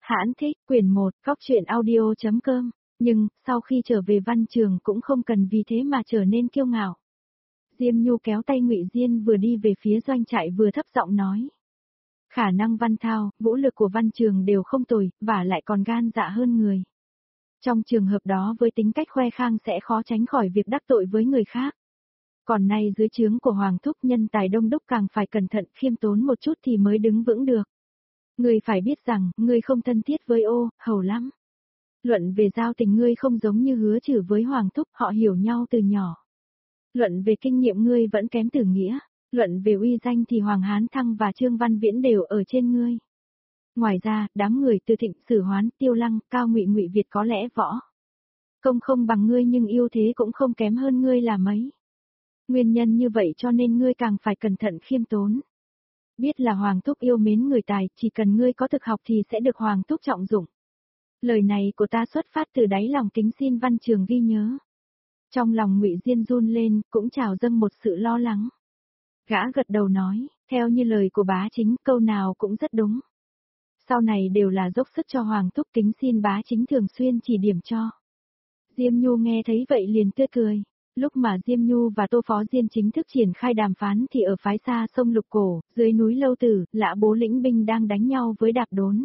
Hãn thích, quyển 1, góc truyện audio.com, nhưng, sau khi trở về văn trường cũng không cần vì thế mà trở nên kiêu ngạo. Diêm Nhu kéo tay Ngụy Diên vừa đi về phía doanh trại vừa thấp giọng nói. Khả năng văn thao, vũ lực của văn trường đều không tồi, và lại còn gan dạ hơn người. Trong trường hợp đó với tính cách khoe khang sẽ khó tránh khỏi việc đắc tội với người khác. Còn nay dưới trướng của Hoàng Thúc nhân tài đông đúc càng phải cẩn thận khiêm tốn một chút thì mới đứng vững được. Ngươi phải biết rằng, ngươi không thân thiết với Ô, Hầu lắm. Luận về giao tình ngươi không giống như Hứa Trử với Hoàng Thúc, họ hiểu nhau từ nhỏ. Luận về kinh nghiệm ngươi vẫn kém Tử Nghĩa, luận về uy danh thì Hoàng Hán Thăng và Trương Văn Viễn đều ở trên ngươi. Ngoài ra, đám người Từ Thịnh, Sử Hoán, Tiêu Lăng, Cao Ngụy Ngụy Việt có lẽ võ công không bằng ngươi nhưng yêu thế cũng không kém hơn ngươi là mấy. Nguyên nhân như vậy cho nên ngươi càng phải cẩn thận khiêm tốn. Biết là Hoàng Thúc yêu mến người tài, chỉ cần ngươi có thực học thì sẽ được Hoàng Thúc trọng dụng. Lời này của ta xuất phát từ đáy lòng, kính xin văn trường ghi nhớ. Trong lòng Ngụy Diên run lên, cũng trào dâng một sự lo lắng. Gã gật đầu nói, theo như lời của bá chính, câu nào cũng rất đúng. Sau này đều là dốc sức cho Hoàng Thúc, kính xin bá chính thường xuyên chỉ điểm cho. Diêm Nhu nghe thấy vậy liền tươi cười. Lúc mà Diêm Nhu và Tô Phó Diên chính thức triển khai đàm phán thì ở phái xa sông Lục Cổ, dưới núi Lâu Tử, Lã Bố lĩnh binh đang đánh nhau với Đạp Đốn.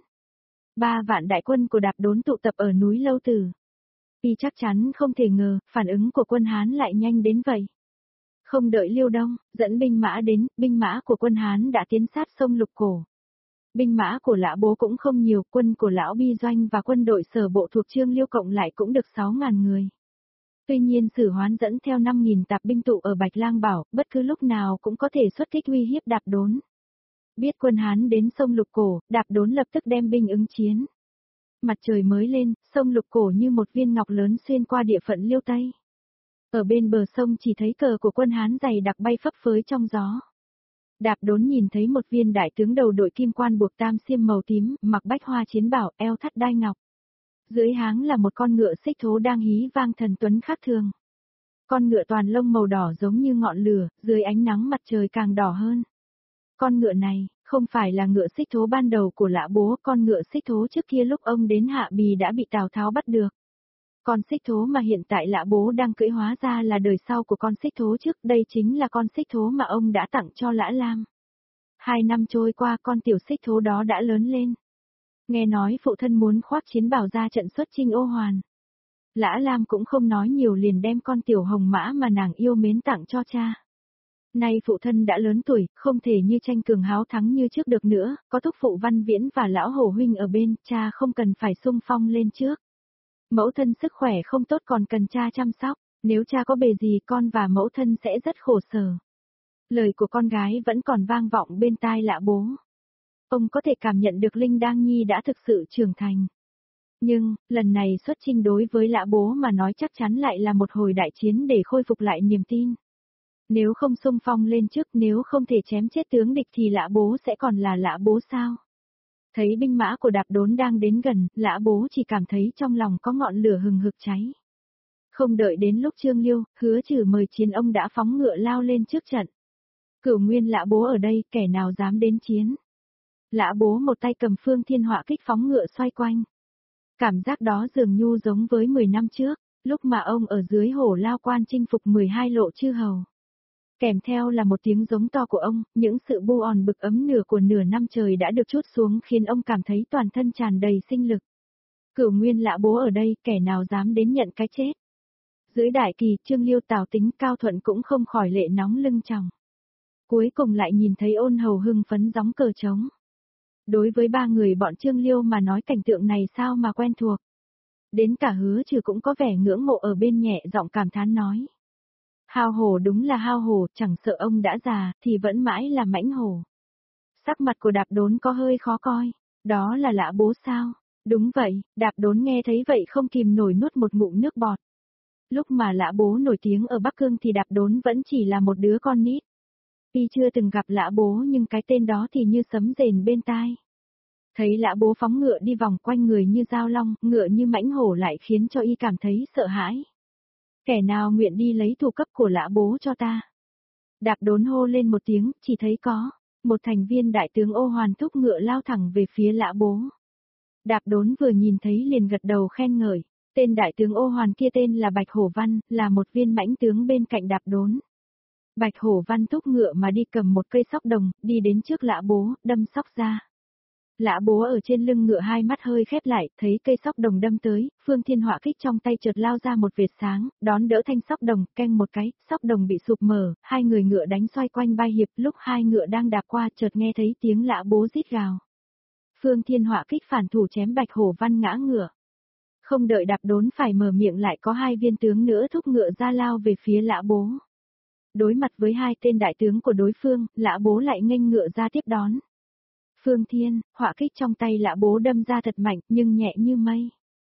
3 vạn đại quân của Đạp Đốn tụ tập ở núi Lâu Tử. Y chắc chắn không thể ngờ, phản ứng của quân Hán lại nhanh đến vậy. Không đợi Liêu Đông, dẫn binh mã đến, binh mã của quân Hán đã tiến sát sông Lục Cổ. Binh mã của Lã Bố cũng không nhiều, quân của Lão Bi Doanh và quân đội sở bộ thuộc Trương Liêu cộng lại cũng được 6.000 người. Tuy nhiên Sử Hoán dẫn theo 5.000 tạp binh tụ ở Bạch Lang Bảo, bất cứ lúc nào cũng có thể xuất kích uy hiếp Đạp Đốn. Biết quân Hán đến sông Lục Cổ, Đạp Đốn lập tức đem binh ứng chiến. Mặt trời mới lên, sông Lục Cổ như một viên ngọc lớn xuyên qua địa phận Liêu Tây. Ở bên bờ sông chỉ thấy cờ của quân Hán dày đặc bay phấp phới trong gió. Đạp Đốn nhìn thấy một viên đại tướng đầu đội kim quan buộc tam xiêm màu tím, mặc bách hoa chiến bảo, eo thắt đai ngọc. Dưới háng là một con ngựa xích thố đang hí vang thần tuấn khác thường. Con ngựa toàn lông màu đỏ giống như ngọn lửa, dưới ánh nắng mặt trời càng đỏ hơn. Con ngựa này, không phải là ngựa xích thố ban đầu của Lã Bố, con ngựa xích thố trước kia lúc ông đến Hạ Bì đã bị Tào Tháo bắt được. Con xích thố mà hiện tại Lã Bố đang cưỡi hóa ra là đời sau của con xích thố trước, đây chính là con xích thố mà ông đã tặng cho Lã Lam. 2 năm trôi qua con tiểu xích thố đó đã lớn lên. Nghe nói phụ thân muốn khoác chiến bào ra trận xuất chinh Ô Hoàn. Lã Lam cũng không nói nhiều liền đem con tiểu hồng mã mà nàng yêu mến tặng cho cha. Nay phụ thân đã lớn tuổi, không thể như tranh cường háo thắng như trước được nữa, có thúc phụ Văn Viễn và lão Hổ huynh ở bên, cha không cần phải xung phong lên trước. Mẫu thân sức khỏe không tốt còn cần cha chăm sóc, nếu cha có bề gì con và mẫu thân sẽ rất khổ sở. Lời của con gái vẫn còn vang vọng bên tai Lã Bố. Ông có thể cảm nhận được Linh Đang Nhi đã thực sự trưởng thành. Nhưng, lần này xuất chinh đối với Lã Bố mà nói chắc chắn lại là một hồi đại chiến để khôi phục lại niềm tin. Nếu không xung phong lên trước, nếu không thể chém chết tướng địch thì Lã Bố sẽ còn là Lã Bố sao? Thấy binh mã của Đạp Đốn đang đến gần, Lã Bố chỉ cảm thấy trong lòng có ngọn lửa hừng hực cháy. Không đợi đến lúc Trương Liêu, Hứa Trử mời chiến, ông đã phóng ngựa lao lên trước trận. Cửu nguyên Lã Bố ở đây, kẻ nào dám đến chiến? Lã Bố một tay cầm Phương Thiên Họa kích phóng ngựa xoay quanh. Cảm giác đó dường như giống với 10 năm trước, lúc mà ông ở dưới Hổ Lao Quan chinh phục 12 lộ chư hầu. Kèm theo là một tiếng giống to của ông, những sự bu òn bực ấm của nửa năm trời đã được trút xuống khiến ông cảm thấy toàn thân tràn đầy sinh lực. Cửu nguyên Lã Bố ở đây, kẻ nào dám đến nhận cái chết? Dưới đại kỳ, Trương Liêu, Tào Tính, Cao Thuận cũng không khỏi lệ nóng lưng tròng. Cuối cùng lại nhìn thấy Ôn Hầu hưng phấn gióng cờ trống. Đối với 3 người bọn Trương Liêu mà nói cảnh tượng này sao mà quen thuộc. Đến cả Hứa Trừ cũng có vẻ ngưỡng mộ ở bên nhẹ giọng cảm thán nói. Hao hổ đúng là hao hổ, chẳng sợ ông đã già, thì vẫn mãi là mãnh hổ. Sắc mặt của Đạp Đốn có hơi khó coi, đó là Lã Bố sao? Đúng vậy, Đạp Đốn nghe thấy vậy không kìm nổi nuốt một ngụm nước bọt. Lúc mà Lã Bố nổi tiếng ở Bắc Cương thì Đạp Đốn vẫn chỉ là một đứa con nít. Y chưa từng gặp Lã Bố nhưng cái tên đó thì như sấm rền bên tai. Thấy Lã Bố phóng ngựa đi vòng quanh người như dao long, ngựa như mãnh hổ lại khiến cho Y cảm thấy sợ hãi. Kẻ nào nguyện đi lấy thủ cấp của Lã Bố cho ta? Đạp Đốn hô lên một tiếng, chỉ thấy có một thành viên đại tướng Ô Hoàn thúc ngựa lao thẳng về phía Lã Bố. Đạp Đốn vừa nhìn thấy liền gật đầu khen ngợi. Tên đại tướng Ô Hoàn kia tên là Bạch Hổ Văn, là một viên mãnh tướng bên cạnh Đạp Đốn. Bạch Hổ Văn thúc ngựa mà đi cầm một cây sóc đồng, đi đến trước Lã Bố, đâm sóc ra. Lã Bố ở trên lưng ngựa hai mắt hơi khép lại, thấy cây sóc đồng đâm tới, Phương Thiên Họa Kích trong tay chợt lao ra một vệt sáng, đón đỡ thanh sóc đồng, keng một cái, sóc đồng bị sụp mở, hai người ngựa đánh xoay quanh bay hiệp, lúc hai ngựa đang đạp qua chợt nghe thấy tiếng Lã Bố rít gào. Phương Thiên Họa Kích phản thủ chém Bạch Hổ Văn ngã ngựa. Không đợi Đạp Đốn phải mở miệng lại có hai viên tướng nữa thúc ngựa ra lao về phía Lã Bố. Đối mặt với hai tên đại tướng của đối phương, Lã Bố lại nghênh ngựa ra tiếp đón. Phương Thiên, Họa Kích trong tay Lã Bố đâm ra thật mạnh nhưng nhẹ như mây.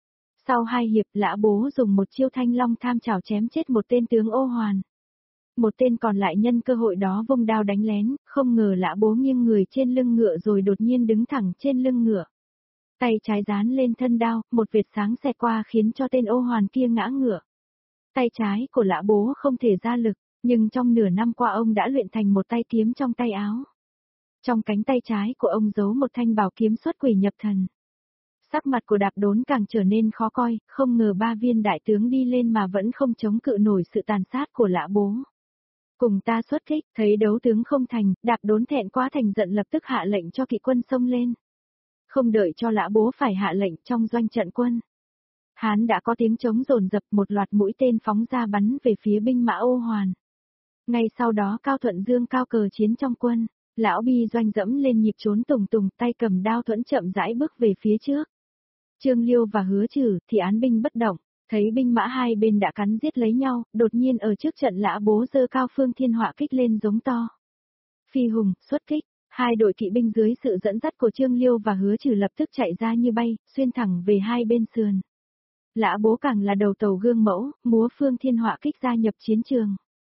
Sau hai hiệp Lã Bố dùng một chiêu thanh long tham chảo chém chết một tên tướng Ô Hoàn. Một tên còn lại nhân cơ hội đó vung đao đánh lén, không ngờ Lã Bố nghiêng người trên lưng ngựa rồi đột nhiên đứng thẳng trên lưng ngựa. Tay trái dán lên thân đao, một vệt sáng xẹt qua khiến cho tên Ô Hoàn kia ngã ngựa. Tay trái của Lã Bố không thể ra lực, nhưng trong nửa năm qua ông đã luyện thành một tay kiếm trong tay áo. Trong cánh tay trái của ông giấu một thanh bảo kiếm xuất quỷ nhập thần. Sắc mặt của Đạp Đốn càng trở nên khó coi, không ngờ ba viên đại tướng đi lên mà vẫn không chống cự nổi sự tàn sát của Lã Bố. Cùng ta xuất kích, thấy đấu tướng không thành, Đạp Đốn thẹn quá thành giận lập tức hạ lệnh cho kỵ quân xông lên. Không đợi cho Lã Bố phải hạ lệnh trong doanh trận quân. Hán đã có tiếng trống dồn dập, một loạt mũi tên phóng ra bắn về phía binh mã Ô Hoàn. Ngay sau đó Cao Thuận Dương cao cờ chiến trong quân, lão Bi Doanh dẫm lên nhịp trốn tùng tùng, tay cầm đao thuẫn chậm rãi bước về phía trước. Trương Liêu và Hứa Trừ thì án binh bất động, thấy binh mã hai bên đã cắn giết lấy nhau, đột nhiên ở trước trận Lã Bố giơ cao Phương Thiên Họa Kích lên giống to. Phi hùng, xuất kích, hai đội kỵ binh dưới sự dẫn dắt của Trương Liêu và Hứa Trừ lập tức chạy ra như bay, xuyên thẳng về hai bên sườn. Lã Bố càng là đầu tàu gương mẫu, múa Phương Thiên Họa Kích gia nhập chiến trường.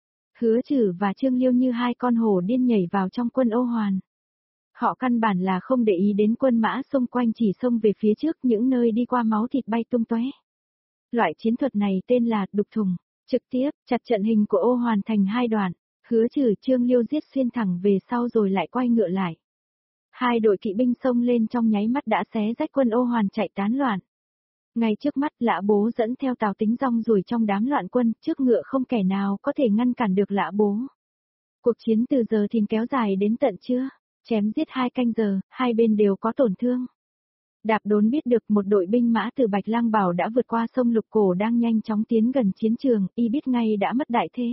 Hứa Trừ và Trương Liêu như hai con hổ điên nhảy vào trong quân Ô Hoàn. Họ căn bản là không để ý đến quân mã xung quanh, chỉ xông về phía trước những nơi đi qua máu thịt bay tung tóe. Loại chiến thuật này tên là đục thùng, trực tiếp chặt trận hình của Ô Hoàn thành hai đoạn, Hứa Trừ Trương Liêu giết xuyên thẳng về sau rồi lại quay ngựa lại. Hai đội kỵ binh xông lên trong nháy mắt đã xé rách quân Ô Hoàn chạy tán loạn. Ngay trước mắt Lã Bố dẫn theo Tào Tính rong ruổi trong đám loạn quân, trước ngựa không kẻ nào có thể ngăn cản được Lã Bố. Cuộc chiến từ giờ thìn kéo dài đến tận trưa, chém giết 2 canh giờ, hai bên đều có tổn thương. Đạp Đốn biết được một đội binh mã từ Bạch Lang Bảo đã vượt qua sông Lục Cổ đang nhanh chóng tiến gần chiến trường, y biết ngay đã mất đại thế.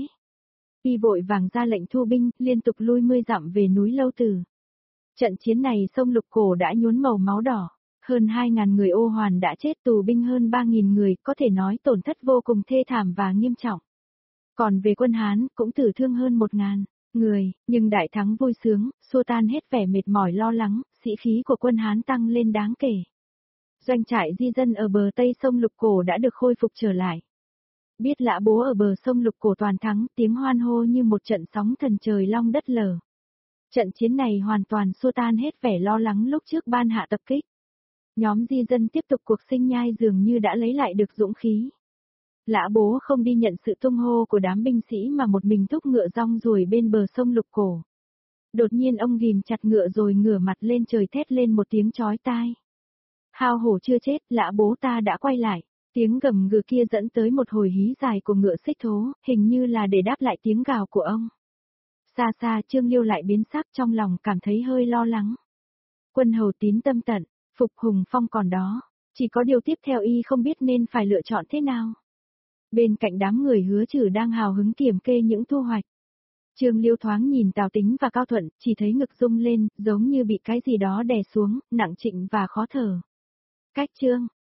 Y vội vàng ra lệnh thu binh, liên tục lui 10 dặm về núi Lâu Tử. Trận chiến này sông Lục Cổ đã nhuốm màu máu đỏ. Hơn 2.000 người Ô Hoàn đã chết, tù binh hơn 3.000 người, có thể nói tổn thất vô cùng thê thảm và nghiêm trọng. Còn về quân Hán, cũng tử thương hơn 1.000 người, nhưng đại thắng vui sướng, xua tan hết vẻ mệt mỏi lo lắng, sĩ khí của quân Hán tăng lên đáng kể. Doanh trại di dân ở bờ Tây sông Lục Cổ đã được khôi phục trở lại. Biết Lã Bố ở bờ sông Lục Cổ toàn thắng, tiếng hoan hô như một trận sóng thần trời long đất lở. Trận chiến này hoàn toàn xua tan hết vẻ lo lắng lúc trước ban hạ tập kích. Nhóm di dân tiếp tục cuộc sinh nhai dường như đã lấy lại được dũng khí. Lã Bố không đi nhận sự tung hô của đám binh sĩ mà một mình thúc ngựa rong ruổi bên bờ sông Lục Cổ. Đột nhiên ông ghim chặt ngựa rồi ngửa mặt lên trời thét lên một tiếng chói tai. Hao hổ chưa chết, Lã Bố ta đã quay lại. Tiếng gầm gừ kia dẫn tới một hồi hí dài của ngựa xích thố, hình như là để đáp lại tiếng gào của ông. Xa xa Trương Liêu lại biến sắc, trong lòng cảm thấy hơi lo lắng. Quân hầu tín tâm tận, Phục Hùng Phong còn đó, chỉ có điều tiếp theo y không biết nên phải lựa chọn thế nào. Bên cạnh đám người Hứa Trừ đang hào hứng kiểm kê những thu hoạch. Trương Liêu thoáng nhìn Tào Tính và Cao Thuận, chỉ thấy ngực rung lên, giống như bị cái gì đó đè xuống, nặng trĩu và khó thở. Cách chương